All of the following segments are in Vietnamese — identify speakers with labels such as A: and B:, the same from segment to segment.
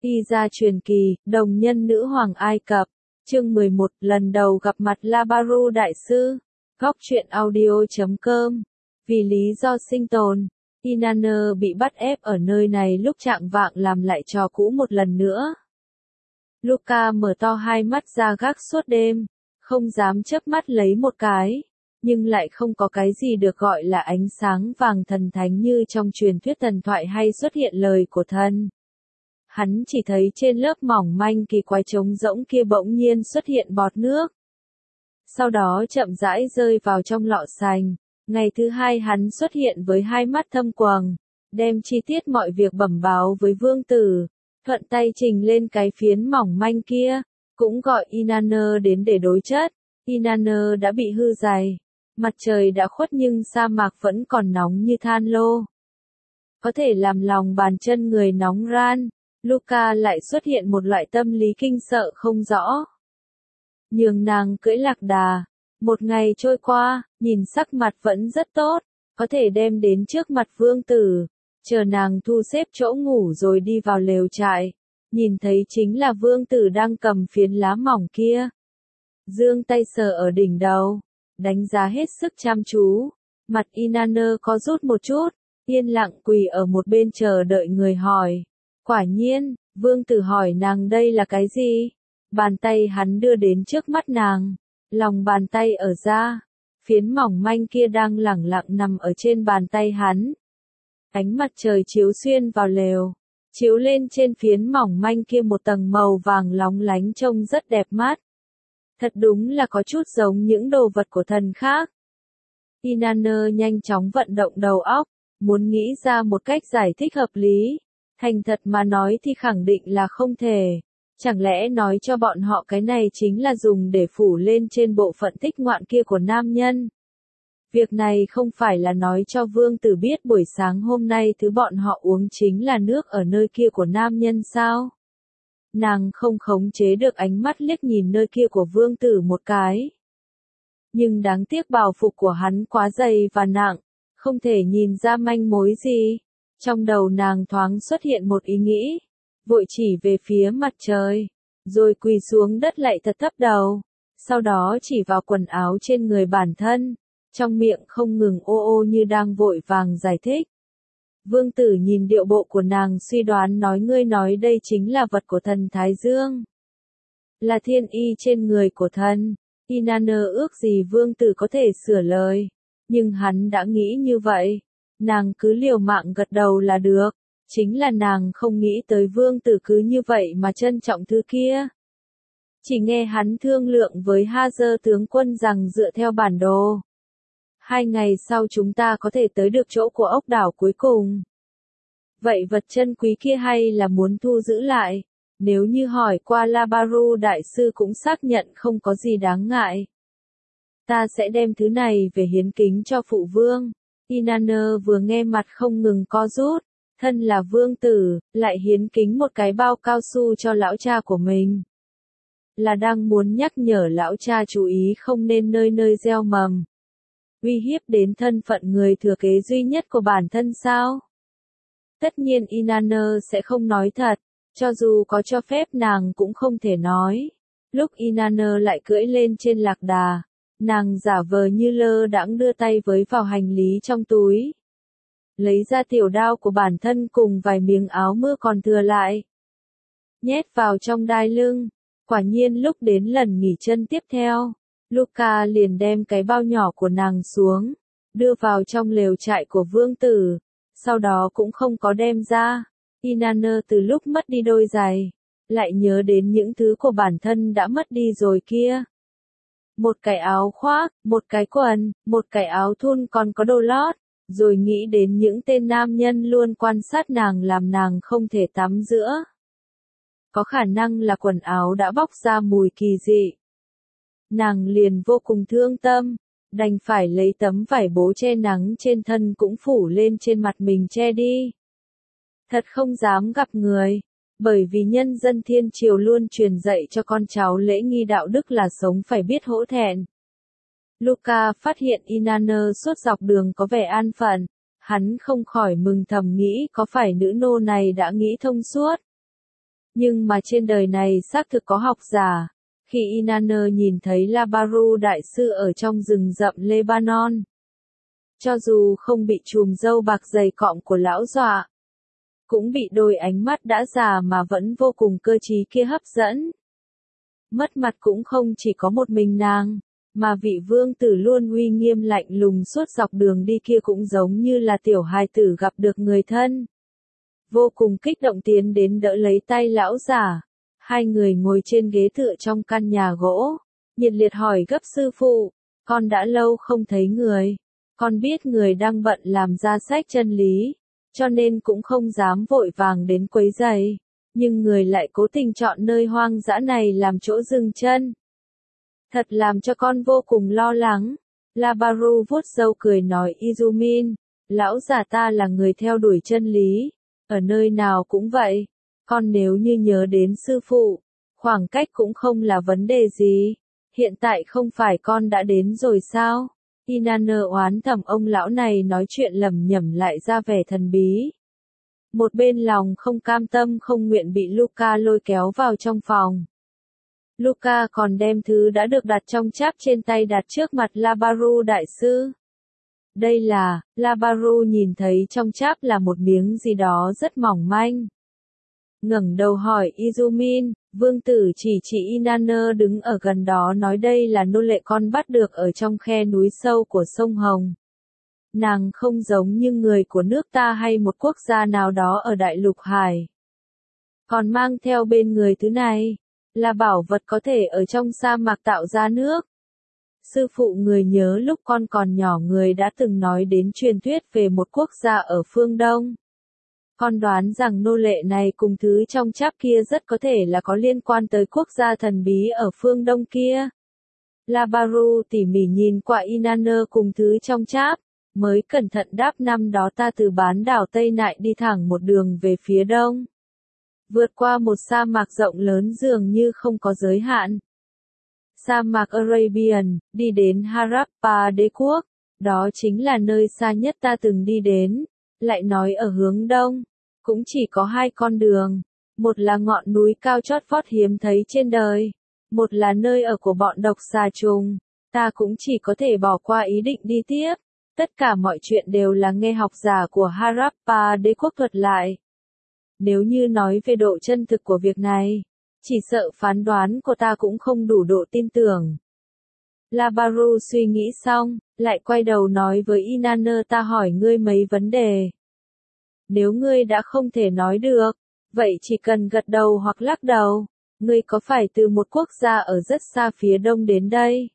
A: Pizza truyền kỳ, đồng nhân nữ hoàng Ai Cập. Chương 11, lần đầu gặp mặt Labaru đại sư. Góc truyện audio.com. Vì lý do sinh tồn, Inanna bị bắt ép ở nơi này lúc trạng vạng làm lại trò cũ một lần nữa. Luca mở to hai mắt ra gác suốt đêm, không dám chớp mắt lấy một cái, nhưng lại không có cái gì được gọi là ánh sáng vàng thần thánh như trong truyền thuyết thần thoại hay xuất hiện lời của thần. Hắn chỉ thấy trên lớp mỏng manh kỳ quái trống rỗng kia bỗng nhiên xuất hiện bọt nước. Sau đó chậm rãi rơi vào trong lọ sành. Ngày thứ hai hắn xuất hiện với hai mắt thâm quầng, đem chi tiết mọi việc bẩm báo với vương tử, thuận tay trình lên cái phiến mỏng manh kia, cũng gọi Inanna đến để đối chất. Inanna đã bị hư dày, mặt trời đã khuất nhưng sa mạc vẫn còn nóng như than lô. Có thể làm lòng bàn chân người nóng ran. Luca lại xuất hiện một loại tâm lý kinh sợ không rõ. Nhường nàng cưỡi lạc đà. Một ngày trôi qua, nhìn sắc mặt vẫn rất tốt, có thể đem đến trước mặt vương tử, chờ nàng thu xếp chỗ ngủ rồi đi vào lều trại. Nhìn thấy chính là vương tử đang cầm phiến lá mỏng kia. Giương tay sờ ở đỉnh đầu, đánh giá hết sức chăm chú. Mặt Inanna có rút một chút, yên lặng quỳ ở một bên chờ đợi người hỏi. Quả nhiên, vương tử hỏi nàng đây là cái gì? Bàn tay hắn đưa đến trước mắt nàng. Lòng bàn tay ở ra, phiến mỏng manh kia đang lẳng lặng nằm ở trên bàn tay hắn. Ánh mặt trời chiếu xuyên vào lều, chiếu lên trên phiến mỏng manh kia một tầng màu vàng lóng lánh trông rất đẹp mắt. Thật đúng là có chút giống những đồ vật của thần khác. Inanna nhanh chóng vận động đầu óc, muốn nghĩ ra một cách giải thích hợp lý. Thành thật mà nói thì khẳng định là không thể. Chẳng lẽ nói cho bọn họ cái này chính là dùng để phủ lên trên bộ phận tích ngoạn kia của nam nhân? Việc này không phải là nói cho vương tử biết buổi sáng hôm nay thứ bọn họ uống chính là nước ở nơi kia của nam nhân sao? Nàng không khống chế được ánh mắt liếc nhìn nơi kia của vương tử một cái. Nhưng đáng tiếc bào phục của hắn quá dày và nặng, không thể nhìn ra manh mối gì. Trong đầu nàng thoáng xuất hiện một ý nghĩ. Vội chỉ về phía mặt trời, rồi quỳ xuống đất lạy thật thấp đầu, sau đó chỉ vào quần áo trên người bản thân, trong miệng không ngừng ô ô như đang vội vàng giải thích. Vương tử nhìn điệu bộ của nàng suy đoán nói ngươi nói đây chính là vật của thần Thái Dương. Là thiên y trên người của thần. Inanna ước gì vương tử có thể sửa lời, nhưng hắn đã nghĩ như vậy, nàng cứ liều mạng gật đầu là được. Chính là nàng không nghĩ tới vương tử cứ như vậy mà trân trọng thứ kia. Chỉ nghe hắn thương lượng với Hazer tướng quân rằng dựa theo bản đồ, 2 ngày sau chúng ta có thể tới được chỗ của ốc đảo cuối cùng. Vậy vật chân quý kia hay là muốn thu giữ lại? Nếu như hỏi qua Labaru đại sư cũng xác nhận không có gì đáng ngại. Ta sẽ đem thứ này về hiến kính cho phụ vương. Inanna vừa nghe mặt không ngừng co rút. Thân là vương tử, lại hiến kính một cái bao cao su cho lão cha của mình. Là đang muốn nhắc nhở lão cha chú ý không nên nơi nơi gieo mầm. Uy hiếp đến thân phận người thừa kế duy nhất của bản thân sao? Tất nhiên Inanna sẽ không nói thật, cho dù có cho phép nàng cũng không thể nói. Lúc Inanna lại cưỡi lên trên lạc đà, nàng giả vờ như lơ đãng đưa tay với vào hành lý trong túi. Lấy ra tiểu đao của bản thân cùng vài miếng áo mưa còn thừa lại. Nhét vào trong đai lưng. Quả nhiên lúc đến lần nghỉ chân tiếp theo, Luca liền đem cái bao nhỏ của nàng xuống, đưa vào trong lều trại của vương tử, sau đó cũng không có đem ra. Inanna từ lúc mất đi đôi giày, lại nhớ đến những thứ của bản thân đã mất đi rồi kia. Một cái áo khoác, một cái quần, một cái áo thun còn có đồ lót. Rồi nghĩ đến những tên nam nhân luôn quan sát nàng làm nàng không thể tắm giữa. Có khả năng là quần áo đã bóc ra mùi kỳ dị. Nàng liền vô cùng thương tâm, đành phải lấy tấm vải bố che nắng trên thân cũng phủ lên trên mặt mình che đi. Thật không dám gặp người, bởi vì nhân dân thiên triều luôn truyền dạy cho con cháu lễ nghi đạo đức là sống phải biết hổ thẹn. Luca phát hiện Inanna suốt dọc đường có vẻ an phận, hắn không khỏi mừng thầm nghĩ có phải nữ nô này đã nghĩ thông suốt. Nhưng mà trên đời này xác thực có học giả. Khi Inanna nhìn thấy Labaru đại sư ở trong rừng rậm Lebanon, cho dù không bị chùm râu bạc dày cọm của lão dọa, cũng bị đôi ánh mắt đã già mà vẫn vô cùng cơ trí kia hấp dẫn. Mất mặt cũng không chỉ có một mình nàng, mà vị vương tử luôn uy nghiêm lạnh lùng suốt dọc đường đi kia cũng giống như là tiểu hài tử gặp được người thân. Vô cùng kích động tiến đến đỡ lấy tay lão giả. Hai người ngồi trên ghế tựa trong căn nhà gỗ, nhiệt liệt hỏi gấp sư phụ, con đã lâu không thấy người. Con biết người đang bận làm ra sách chân lý, cho nên cũng không dám vội vàng đến quấy rầy, nhưng người lại cố tình chọn nơi hoang dã này làm chỗ dừng chân. Thật làm cho con vô cùng lo lắng. Labaru vuốt râu cười nói Izumin, lão già ta là người theo đuổi chân lý, ở nơi nào cũng vậy. Con nếu như nhớ đến sư phụ, khoảng cách cũng không là vấn đề gì. Hiện tại không phải con đã đến rồi sao? Inanna oán thầm ông lão này nói chuyện lẩm nhẩm lại ra vẻ thần bí. Một bên lòng không cam tâm không nguyện bị Luca lôi kéo vào trong phòng. Luca còn đem thứ đã được đặt trong cháp trên tay đặt trước mặt Labaru đại sư. Đây là, Labaru nhìn thấy trong cháp là một miếng gì đó rất mỏng manh. Ngẩng đầu hỏi Izumin, vương tử chỉ Inanna đứng ở gần đó nói đây là nô lệ con bắt được ở trong khe núi sâu của sông Hồng. Nàng không giống như người của nước ta hay một quốc gia nào đó ở Đại Lục Hải. Còn mang theo bên người thứ này, là bảo vật có thể ở trong sa mạc tạo ra nước. Sư phụ người nhớ lúc con còn nhỏ người đã từng nói đến truyền thuyết về một quốc gia ở phương Đông. Con đoán rằng nô lệ này cùng thứ trong cháp kia rất có thể là có liên quan tới quốc gia thần bí ở phương Đông kia. Labaru tỉ mỉ nhìn qua Inanna cùng thứ trong cháp, mới cẩn thận đáp năm đó ta từ bán đảo Tây Nại đi thẳng một đường về phía đông. Vượt qua một sa mạc rộng lớn dường như không có giới hạn. Sa mạc Arabian, đi đến Harappa đế quốc, đó chính là nơi xa nhất ta từng đi đến. Lại nói ở hướng đông, cũng chỉ có hai con đường, một là ngọn núi cao chót vót hiếm thấy trên đời, một là nơi ở của bọn độc xà trùng, ta cũng chỉ có thể bỏ qua ý định đi tiếp, tất cả mọi chuyện đều là nghe học giả của Harappa đế quốc thuật lại. Nếu như nói về độ chân thực của việc này, chỉ sợ phán đoán của ta cũng không đủ độ tin tưởng. Labaru suy nghĩ xong, lại quay đầu nói với Inanna ta hỏi ngươi mấy vấn đề. Nếu ngươi đã không thể nói được, vậy chỉ cần gật đầu hoặc lắc đầu, ngươi có phải từ một quốc gia ở rất xa phía đông đến đây?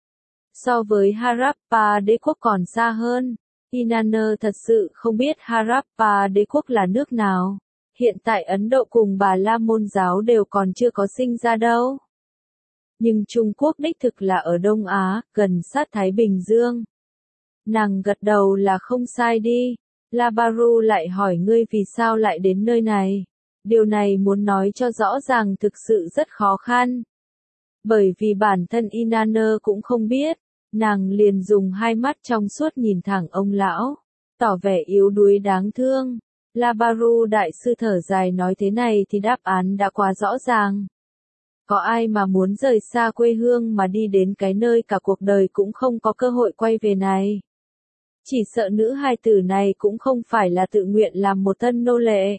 A: So với Harappa đế quốc còn xa hơn, Inanna thật sự không biết Harappa đế quốc là nước nào. Hiện tại Ấn Độ cùng Bà La Môn giáo đều còn chưa có sinh ra đâu. Nhưng Trung Quốc đích thực là ở Đông Á, gần sát Thái Bình Dương. Nàng gật đầu là không sai đi. Labaru lại hỏi ngươi vì sao lại đến nơi này. Điều này muốn nói cho rõ ràng thực sự rất khó khăn. Bởi vì bản thân Inanna cũng không biết, nàng liền dùng hai mắt trong suốt nhìn thẳng ông lão, tỏ vẻ yếu đuối đáng thương. Labaru đại sư thở dài nói thế này thì đáp án đã quá rõ ràng. Có ai mà muốn rời xa quê hương mà đi đến cái nơi cả cuộc đời cũng không có cơ hội quay về này. Chỉ sợ nữ hài tử này cũng không phải là tự nguyện làm một thân nô lệ.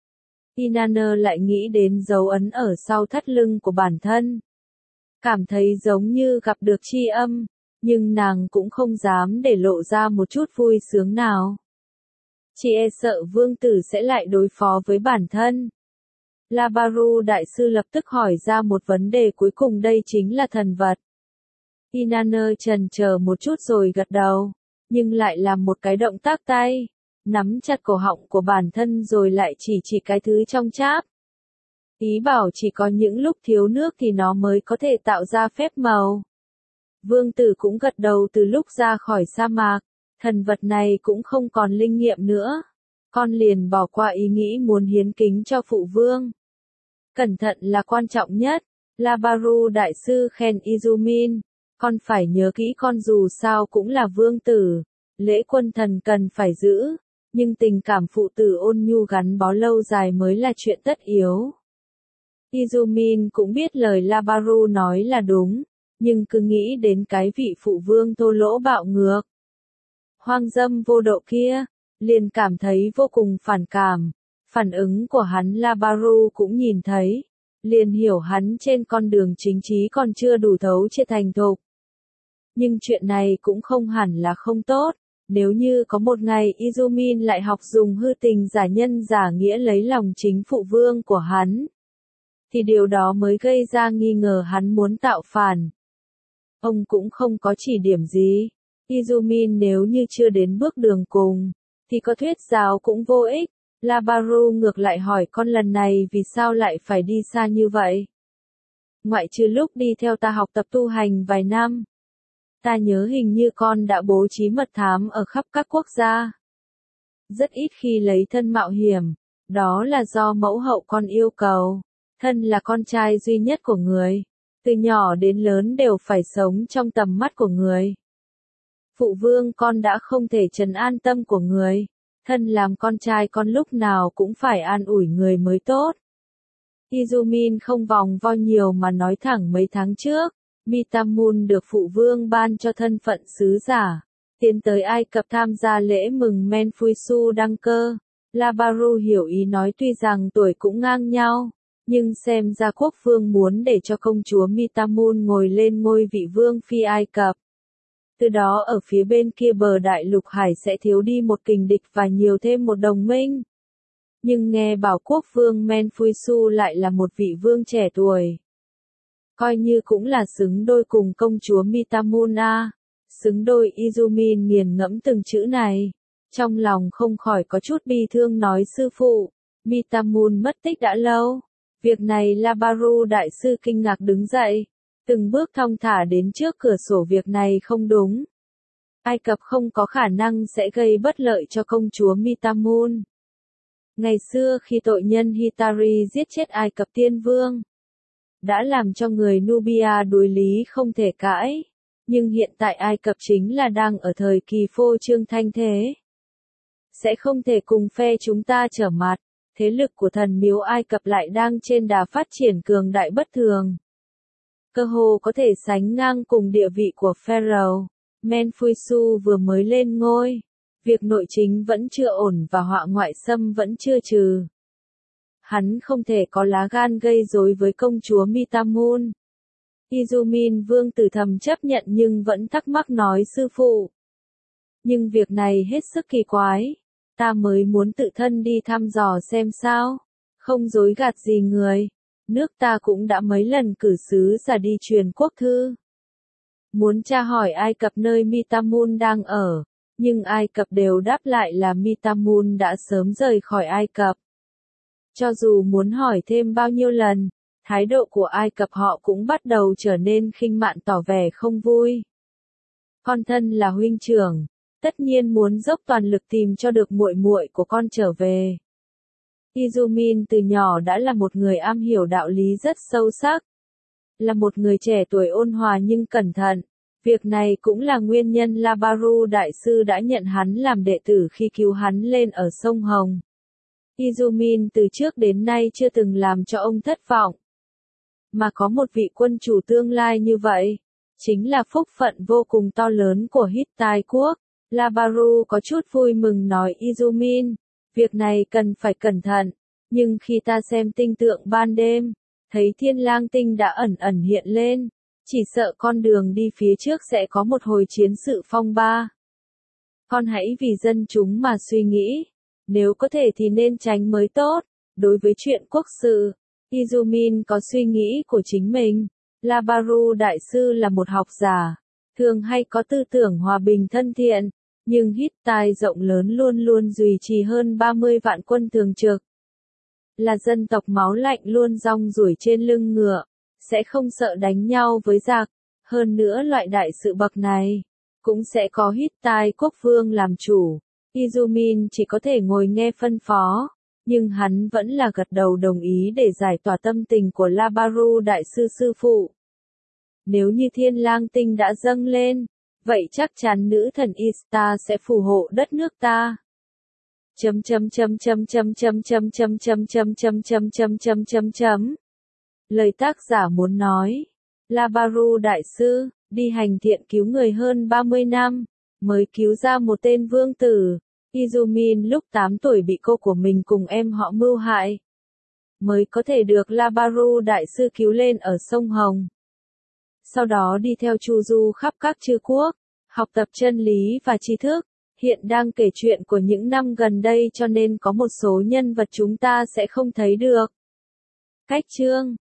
A: Inanna lại nghĩ đến dấu ấn ở sau thắt lưng của bản thân. Cảm thấy giống như gặp được tri âm, nhưng nàng cũng không dám để lộ ra một chút vui sướng nào. Chỉ e sợ vương tử sẽ lại đối phó với bản thân. Labaru đại sư lập tức hỏi ra một vấn đề cuối cùng đây chính là thần vật. Inanna chần chờ một chút rồi gật đầu, nhưng lại làm một cái động tác tay, nắm chặt cổ họng của bản thân rồi lại chỉ cái thứ trong cháp. Ý bảo chỉ có những lúc thiếu nước thì nó mới có thể tạo ra phép màu. Vương tử cũng gật đầu từ lúc ra khỏi sa mạc, thần vật này cũng không còn linh nghiệm nữa. Con liền bỏ qua ý nghĩ muốn hiến kính cho phụ vương. Cẩn thận là quan trọng nhất, Labaru đại sư khen Izumin, con phải nhớ kỹ con dù sao cũng là vương tử, lễ quân thần cần phải giữ, nhưng tình cảm phụ tử ôn nhu gắn bó lâu dài mới là chuyện tất yếu. Izumin cũng biết lời Labaru nói là đúng, nhưng cứ nghĩ đến cái vị phụ vương thô lỗ bạo ngược, hoang dâm vô độ kia, liền cảm thấy vô cùng phản cảm. Phản ứng của hắn Labaru cũng nhìn thấy, liền hiểu hắn trên con đường chính trí còn chưa đủ thấu chưa thành thục. Nhưng chuyện này cũng không hẳn là không tốt, nếu như có một ngày Izumin lại học dùng hư tình giả nhân giả nghĩa lấy lòng chính phụ vương của hắn, thì điều đó mới gây ra nghi ngờ hắn muốn tạo phản. Ông cũng không có chỉ điểm gì. Izumin nếu như chưa đến bước đường cùng, thì có thuyết giáo cũng vô ích. Labaru ngược lại hỏi con lần này vì sao lại phải đi xa như vậy? Ngoại trừ lúc đi theo ta học tập tu hành vài năm. Ta nhớ hình như con đã bố trí mật thám ở khắp các quốc gia. Rất ít khi lấy thân mạo hiểm, đó là do mẫu hậu con yêu cầu. Thân là con trai duy nhất của người, từ nhỏ đến lớn đều phải sống trong tầm mắt của người. Phụ vương con đã không thể trấn an tâm của người, thân làm con trai con lúc nào cũng phải an ủi người mới tốt. Izumin không vòng vo nhiều mà nói thẳng mấy tháng trước, Mitamun được phụ vương ban cho thân phận sứ giả, tiến tới Ai Cập tham gia lễ mừng Menfuisu đăng cơ. Labaru hiểu ý nói tuy rằng tuổi cũng ngang nhau, nhưng xem ra quốc vương muốn để cho công chúa Mitamun ngồi lên ngôi vị vương phi Ai Cập. Từ đó ở phía bên kia bờ đại lục hải sẽ thiếu đi một kình địch và nhiều thêm một đồng minh. Nhưng nghe bảo quốc vương Menfuisu lại là một vị vương trẻ tuổi. Coi như cũng là xứng đôi cùng công chúa Mitamun a. Xứng đôi. Izumin nghiền ngẫm từng chữ này. Trong lòng không khỏi có chút bi thương nói sư phụ, Mitamun mất tích đã lâu. Việc này Labaru đại sư kinh ngạc đứng dậy. Từng bước thong thả đến trước cửa sổ việc này không đúng. Ai Cập không có khả năng sẽ gây bất lợi cho công chúa Mitamun. Ngày xưa khi tội nhân Hitari giết chết Ai Cập tiên vương, đã làm cho người Nubia đối lý không thể cãi. Nhưng hiện tại Ai Cập chính là đang ở thời kỳ phô trương thanh thế. Sẽ không thể cùng phe chúng ta trở mặt. Thế lực của thần miếu Ai Cập lại đang trên đà phát triển cường đại bất thường. Cơ hồ có thể sánh ngang cùng địa vị của Pharaoh. Menfuisu vừa mới lên ngôi. Việc nội chính vẫn chưa ổn và họa ngoại xâm vẫn chưa trừ. Hắn không thể có lá gan gây rối với công chúa Mitamun. Izumin vương tử thầm chấp nhận nhưng vẫn thắc mắc nói sư phụ. Nhưng việc này hết sức kỳ quái. Ta mới muốn tự thân đi thăm dò xem sao. Không dối gạt gì người. Nước ta cũng đã mấy lần cử sứ giả đi truyền quốc thư. Muốn tra hỏi Ai Cập nơi Mitamun đang ở. Nhưng Ai Cập đều đáp lại là Mitamun đã sớm rời khỏi Ai Cập. Cho dù muốn hỏi thêm bao nhiêu lần, thái độ của Ai Cập họ cũng bắt đầu trở nên khinh mạn tỏ vẻ không vui. Con thân là huynh trưởng, tất nhiên muốn dốc toàn lực tìm cho được muội muội của con trở về. Izumin từ nhỏ đã là một người am hiểu đạo lý rất sâu sắc. Là một người trẻ tuổi ôn hòa nhưng cẩn thận. Việc này cũng là nguyên nhân Labaru đại sư đã nhận hắn làm đệ tử khi cứu hắn lên ở sông Hồng. Izumin từ trước đến nay chưa từng làm cho ông thất vọng. Mà có một vị quân chủ tương lai như vậy, chính là phúc phận vô cùng to lớn của Hittite quốc. Labaru có chút vui mừng nói Izumin, việc này cần phải cẩn thận, nhưng khi ta xem tinh tượng ban đêm, thấy thiên lang tinh đã ẩn ẩn hiện lên, chỉ sợ con đường đi phía trước sẽ có một hồi chiến sự phong ba. Con hãy vì dân chúng mà suy nghĩ, nếu có thể thì nên tránh mới tốt. Đối với chuyện quốc sự, Izumin có suy nghĩ của chính mình. Labaru đại sư là một học giả, thường hay có tư tưởng hòa bình thân thiện, nhưng Hittite rộng lớn luôn luôn duy trì hơn 30 vạn quân thường trực. Là dân tộc máu lạnh luôn rong ruổi trên lưng ngựa, sẽ không sợ đánh nhau với giặc. Hơn nữa loại đại sự bậc này, cũng sẽ có Hittite quốc vương làm chủ. Izumin chỉ có thể ngồi nghe phân phó, nhưng hắn vẫn là gật đầu đồng ý để giải tỏa tâm tình của Labaru đại sư sư phụ. Nếu như thiên lang tinh đã dâng lên, vậy chắc chắn nữ thần Ishtar sẽ phù hộ đất nước ta. Chấm chấm chấm chấm chấm chấm chấm chấm chấm chấm chấm chấm chấm chấm chấm chấm. Lời tác giả muốn nói, Labaru Đại Sư, đi hành thiện cứu người hơn 30 năm, mới cứu ra một tên vương tử. Izumin lúc 8 tuổi bị cô của mình cùng em họ mưu hại, mới có thể được Labaru Đại Sư cứu lên ở sông Hồng. Sau đó đi theo Chu du khắp các chư quốc, học tập chân lý và tri thức. Hiện đang kể chuyện của những năm gần đây cho nên có một số nhân vật chúng ta sẽ không thấy được. Cách chương